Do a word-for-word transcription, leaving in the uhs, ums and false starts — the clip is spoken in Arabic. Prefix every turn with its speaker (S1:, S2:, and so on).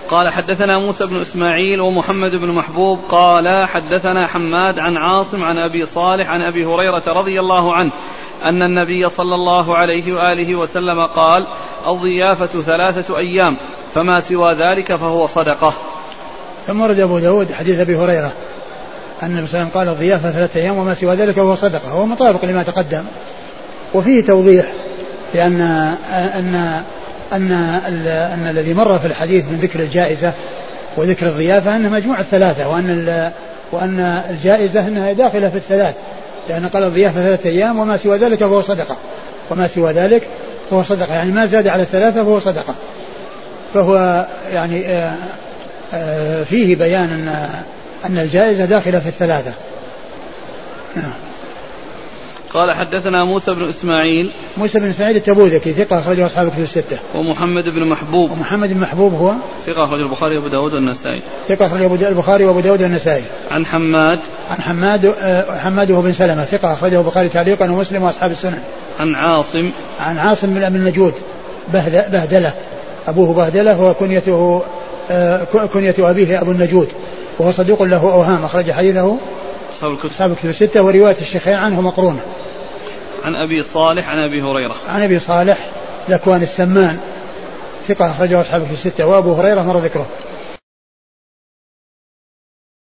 S1: قال حدثنا موسى بن إسماعيل ومحمد بن محبوب قال حدثنا حماد عن عاصم عن أبي صالح عن أبي هريرة رضي الله عنه أن النبي صلى الله عليه وآله وسلم قال الضيافة ثلاثة أيام فما سوى ذلك فهو صدقة.
S2: ثم ورد أبو داود حديث أبي هريرة أن النبي صلى الله عليه وسلم قال الضيافة ثلاثة أيام وما سوى ذلك فهو صدقة. هو مطابق لما تقدم وفيه توضيح لأن أن أن, أن الذي مر في الحديث من ذكر الجائزة وذكر الضيافة أنها مجموعة الثلاثة وأن وأن الجائزة أنها داخلة في الثلاث لأن قال الضيافة ثلاثة أيام وما سوى ذلك فهو صدقة وما سوى ذلك فهو صدقة يعني ما زاد على الثلاثة فهو صدقة. فهو يعني آآ آآ فيه بيان أن أن الجائزة داخلة في الثلاثة. نعم.
S1: قال حدثنا موسى بن إسماعيل
S2: موسى بن إسماعيل التبوذكي ثقة أخرجه أصحاب الكتب الستة.
S1: ومحمد بن محبوب
S2: ومحمد بن محبوب هو
S1: ثقة أخرجه البخاري وأبو داود والنسائي.
S2: ثقة أخرجه البخاري وأبو داود والنسائي.
S1: عن حماد
S2: عن حماد حماد بن سلمة ثقة أخرجه البخاري تعليقا ومسلم وأصحاب السنن.
S1: عن عاصم
S2: عن عاصم بن أبي النجود بهدلة أبوه بهدلة وكنيته كنية أبيه أبو النجود وهو صديق له أوهام أخرج حديثه أصحاب الكتب الستة ورواية الشيخين عنه مقرونة.
S1: عن أبي صالح عن أبي هريرة
S2: عن أبي صالح ذكوان السمان ثقة أخرجه أصحاب الكتب الستة وأبو هريرة مر ذكره.